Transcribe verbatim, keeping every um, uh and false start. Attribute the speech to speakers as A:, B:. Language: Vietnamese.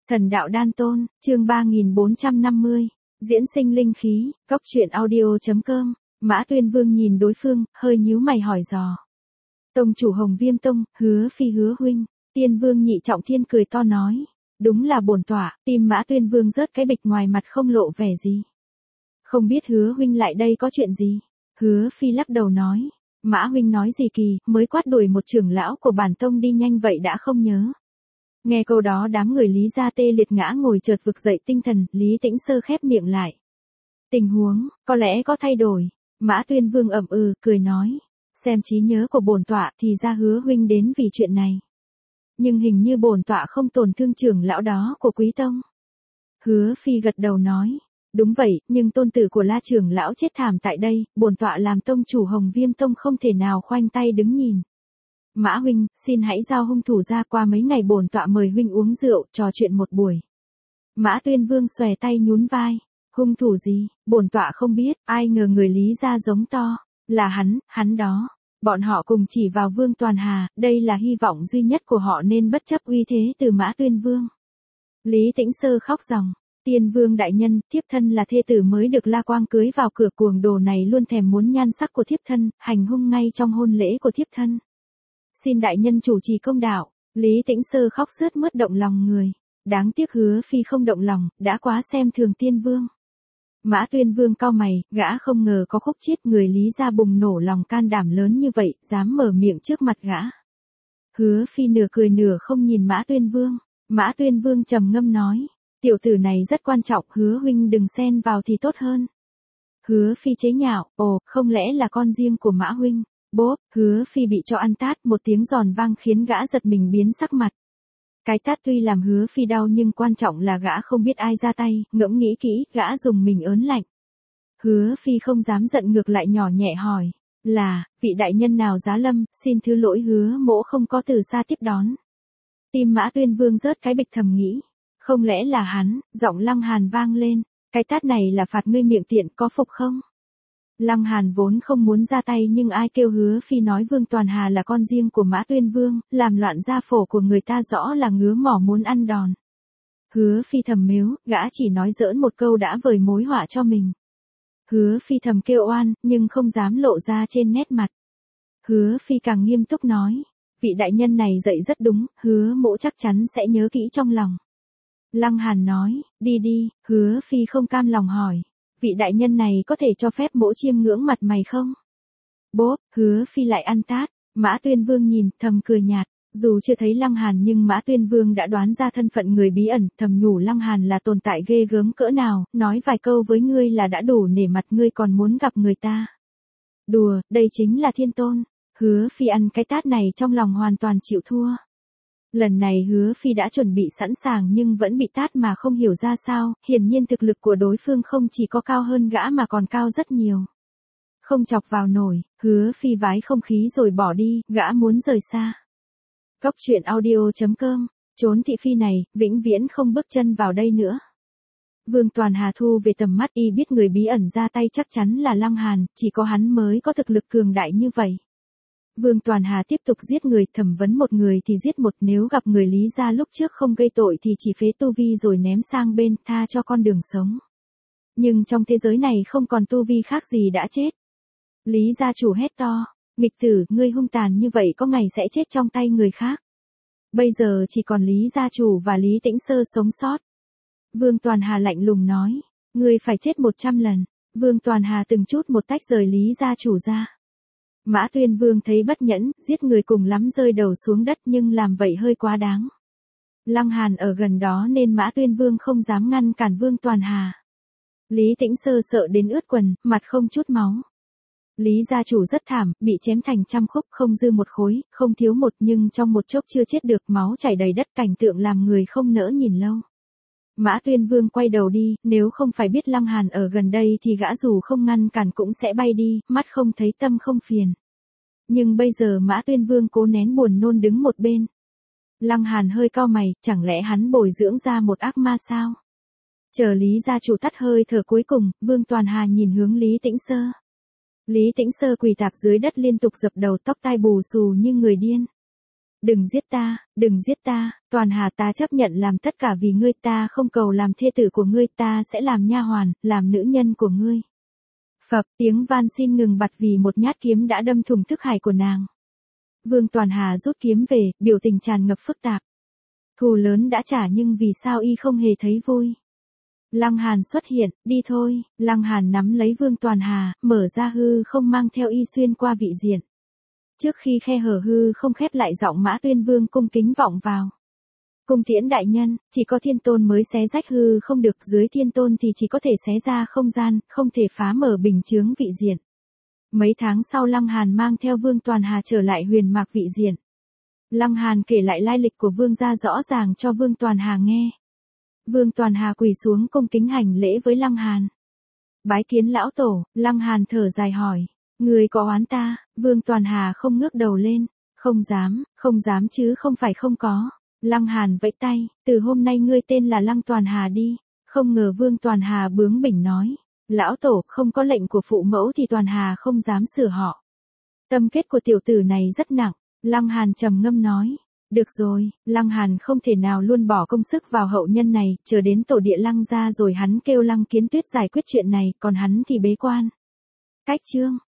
A: Thần đạo đan tôn, chương ba nghìn bốn trăm năm mươi. Diễn sinh linh khí, góc truyện audio.com. Mã Tuyên Vương nhìn đối phương, hơi nhíu mày hỏi dò. Tông chủ Hồng Viêm Tông, Hứa Phi Hứa huynh. Tiên Vương Nhị Trọng Thiên cười to nói. Đúng là bổn tọa. Tim Mã Tuyên Vương rớt cái bịch, ngoài mặt không lộ vẻ gì. Không biết Hứa huynh lại đây có chuyện gì? Hứa Phi lắc đầu nói. Mã huynh nói gì kỳ, mới quát đuổi một trưởng lão của bản tông đi nhanh vậy đã không nhớ. Nghe câu đó đám người Lý gia tê liệt ngã ngồi, chợt vực dậy tinh thần. Lý Tĩnh Sơ khép miệng lại. Tình huống, có lẽ có thay đổi. Mã Tuyên Vương ậm ừ, cười nói. Xem trí nhớ của bổn tọa thì ra Hứa huynh đến vì chuyện này. Nhưng hình như bổn tọa không tổn thương trưởng lão đó của Quý Tông. Hứa Phi gật đầu nói. Đúng vậy, nhưng tôn tử của La trưởng lão chết thảm tại đây, bổn tọa làm tông chủ Hồng Viêm Tông không thể nào khoanh tay đứng nhìn. Mã huynh, xin hãy giao hung thủ ra, qua mấy ngày bổn tọa mời huynh uống rượu, trò chuyện một buổi. Mã Tuyên Vương xòe tay nhún vai. Hung thủ gì, bổn tọa không biết, ai ngờ người Lý gia giống to. Là hắn, hắn đó. Bọn họ cùng chỉ vào Vương Toàn Hà, đây là hy vọng duy nhất của họ nên bất chấp uy thế từ Mã Tuyên Vương. Lý Tĩnh Sơ khóc ròng. Tiên Vương đại nhân, thiếp thân là thê tử mới được La Quang cưới vào cửa, cuồng đồ này luôn thèm muốn nhan sắc của thiếp thân, hành hung ngay trong hôn lễ của thiếp thân. Xin đại nhân chủ trì công đạo. Lý Tĩnh Sơ khóc sướt mướt động lòng người. Đáng tiếc Hứa Phi không động lòng, đã quá xem thường Tiên Vương. Mã Tuyên Vương cau mày, gã không ngờ có khúc chiết người Lý gia bùng nổ lòng can đảm lớn như vậy, dám mở miệng trước mặt gã. Hứa Phi nửa cười nửa không nhìn Mã Tuyên Vương. Mã Tuyên Vương trầm ngâm nói. Tiểu tử này rất quan trọng, Hứa huynh đừng xen vào thì tốt hơn. Hứa Phi chế nhạo, ồ, không lẽ là con riêng của Mã huynh? Bốp, Hứa Phi bị cho ăn tát, một tiếng giòn vang khiến gã giật mình biến sắc mặt. Cái tát tuy làm Hứa Phi đau nhưng quan trọng là gã không biết ai ra tay, ngẫm nghĩ kỹ, gã dùng mình ớn lạnh. Hứa Phi không dám giận, ngược lại nhỏ nhẹ hỏi. Là, vị đại nhân nào giá lâm, xin thứ lỗi Hứa mỗ không có từ xa tiếp đón. Tim Mã Tuyên Vương rớt cái bịch, thầm nghĩ. Không lẽ là hắn? Giọng Lăng Hàn vang lên. Cái tát này là phạt ngươi miệng tiện, có phục không? Lăng Hàn vốn không muốn ra tay nhưng ai kêu Hứa Phi nói Vương Toàn Hà là con riêng của Mã Tuyên Vương, làm loạn gia phổ của người ta, rõ là ngứa mỏ muốn ăn đòn. Hứa Phi thầm mếu, gã chỉ nói giỡn một câu đã vời mối họa cho mình. Hứa Phi thầm kêu oan, nhưng không dám lộ ra trên nét mặt. Hứa Phi càng nghiêm túc nói. Vị đại nhân này dạy rất đúng, Hứa mỗ chắc chắn sẽ nhớ kỹ trong lòng. Lăng Hàn nói, đi đi. Hứa Phi không cam lòng hỏi. Vị đại nhân này có thể cho phép mỗ chiêm ngưỡng mặt mày không? Bốp, Hứa Phi lại ăn tát. Mã Tuyên Vương nhìn, thầm cười nhạt. Dù chưa thấy Lăng Hàn nhưng Mã Tuyên Vương đã đoán ra thân phận người bí ẩn, thầm nhủ Lăng Hàn là tồn tại ghê gớm cỡ nào, nói vài câu với ngươi là đã đủ nể mặt, ngươi còn muốn gặp người ta. Đùa, đây chính là thiên tôn. Hứa Phi ăn cái tát này trong lòng hoàn toàn chịu thua. Lần này Hứa Phi đã chuẩn bị sẵn sàng nhưng vẫn bị tát mà không hiểu ra sao, hiển nhiên thực lực của đối phương không chỉ có cao hơn gã mà còn cao rất nhiều. Không chọc vào nổi, Hứa Phi vái không khí rồi bỏ đi, gã muốn rời xa. Góc truyện audio.com, trốn thị phi này, vĩnh viễn không bước chân vào đây nữa. Vương Toàn Hà thu về tầm mắt, y biết người bí ẩn ra tay chắc chắn là Lăng Hàn, chỉ có hắn mới có thực lực cường đại như vậy. Vương Toàn Hà tiếp tục giết người, thẩm vấn một người thì giết một, nếu gặp người Lý gia lúc trước không gây tội thì chỉ phế tu vi rồi ném sang bên, tha cho con đường sống. Nhưng trong thế giới này không còn tu vi khác gì đã chết. Lý gia chủ hét to, nghịch tử, ngươi hung tàn như vậy có ngày sẽ chết trong tay người khác. Bây giờ chỉ còn Lý gia chủ và Lý Tĩnh Sơ sống sót. Vương Toàn Hà lạnh lùng nói, ngươi phải chết một trăm lần. Vương Toàn Hà từng chút một tách rời Lý gia chủ ra. Mã Tuyên Vương thấy bất nhẫn, giết người cùng lắm rơi đầu xuống đất nhưng làm vậy hơi quá đáng. Lăng Hàn ở gần đó nên Mã Tuyên Vương không dám ngăn cản Vương Toàn Hà. Lý Tĩnh Sơ sợ đến ướt quần, mặt không chút máu. Lý gia chủ rất thảm, bị chém thành trăm khúc, không dư một khối, không thiếu một, nhưng trong một chốc chưa chết được, máu chảy đầy đất, cảnh tượng làm người không nỡ nhìn lâu. Mã Tuyên Vương quay đầu đi, nếu không phải biết Lăng Hàn ở gần đây thì gã dù không ngăn cản cũng sẽ bay đi, mắt không thấy tâm không phiền. Nhưng bây giờ Mã Tuyên Vương cố nén buồn nôn đứng một bên. Lăng Hàn hơi cau mày, chẳng lẽ hắn bồi dưỡng ra một ác ma sao? Chờ Lý gia chủ tắt hơi thở cuối cùng, Vương Toàn Hà nhìn hướng Lý Tĩnh Sơ. Lý Tĩnh Sơ quỳ tạp dưới đất liên tục dập đầu, tóc tai bù xù như người điên. đừng giết ta, đừng giết ta, Toàn Hà ta chấp nhận làm tất cả vì ngươi, ta không cầu làm thê tử của ngươi, ta sẽ làm nha hoàn, làm nữ nhân của ngươi. Phập, tiếng van xin ngừng bặt vì một nhát kiếm đã đâm thủng thức hải của nàng. Vương Toàn Hà rút kiếm về, biểu tình tràn ngập phức tạp. Thù lớn đã trả nhưng vì sao y không hề thấy vui. Lăng Hàn xuất hiện, đi thôi, Lăng Hàn nắm lấy Vương Toàn Hà, mở ra hư không mang theo y xuyên qua vị diện. Trước khi khe hở hư không khép lại, giọng Mã Tuyên Vương cung kính vọng vào. Cung tiễn đại nhân, chỉ có thiên tôn mới xé rách hư không được, dưới thiên tôn thì chỉ có thể xé ra không gian, không thể phá mở bình chướng vị diện. Mấy tháng sau Lăng Hàn mang theo Vương Toàn Hà trở lại huyền mạc vị diện. Lăng Hàn kể lại lai lịch của Vương gia rõ ràng cho Vương Toàn Hà nghe. Vương Toàn Hà quỳ xuống cung kính hành lễ với Lăng Hàn. Bái kiến lão tổ, Lăng Hàn thở dài hỏi. Người có oán ta? Vương Toàn Hà không ngước đầu lên. Không dám, không dám chứ không phải không có. Lăng Hàn vẫy tay, từ hôm nay ngươi tên là Lăng Toàn Hà đi. Không ngờ Vương Toàn Hà bướng bỉnh nói. Lão tổ, không có lệnh của phụ mẫu thì Toàn Hà không dám sửa họ. Tâm kết của tiểu tử này rất nặng. Lăng Hàn trầm ngâm nói. Được rồi, Lăng Hàn không thể nào luôn bỏ công sức vào hậu nhân này, chờ đến tổ địa Lăng gia rồi hắn kêu Lăng Kiến Tuyết giải quyết chuyện này, còn hắn thì bế quan. Cách chương